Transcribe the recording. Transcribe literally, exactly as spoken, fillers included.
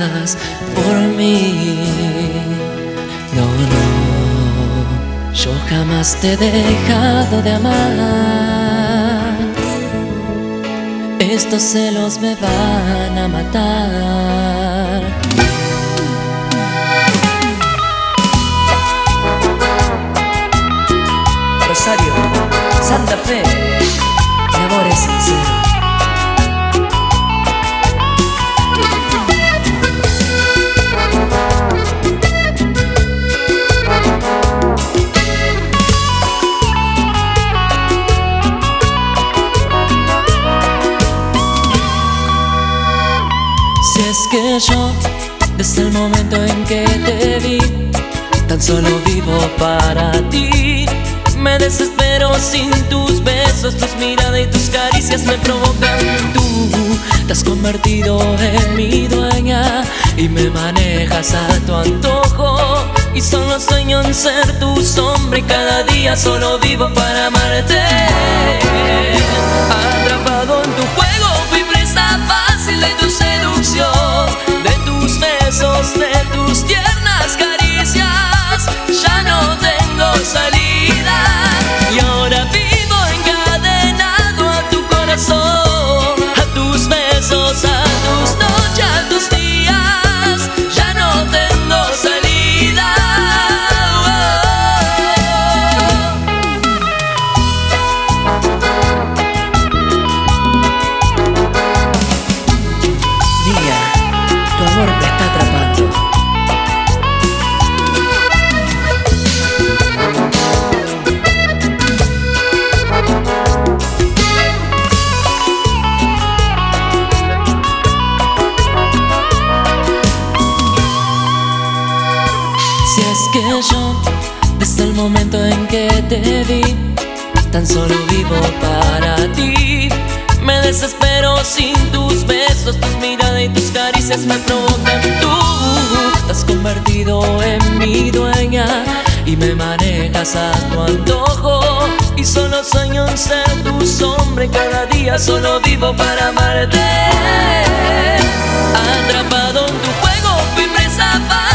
hagas por mí. No, no, yo jamás te he dejado de amar. Estos celos me van a matar. Rosario, Santa Fe, mi amor es sincero. Si es que yo, desde el momento en que te vi, tan solo vivo para ti. Me desespero sin tus besos, tus miradas y tus caricias me provocan. Tú te has convertido en mi dueña y me manejas a tu antojo. Y solo sueño en ser tu sombra y cada día solo vivo para amarte. Atrapado en tu juego, fui presa fácil de tu seducción, de tus besos, de tus tiernas caricias. Ya no tengo salida. Y ahora vivo encadenado a tu corazón, a tus besos, a tus noches, a tus días. Ya no tengo salida. Niña, tu amor me está atrapando. Si es que yo, desde el momento en que te vi, tan solo vivo para ti. Me desespero sin tus besos, tus miradas y tus caricias me provocan. Tú te has convertido en mi dueña y me manejas a tu antojo. Y solo sueño en ser tu sombra y cada día solo vivo para amarte. Atrapado en tu juego, fui presa fácil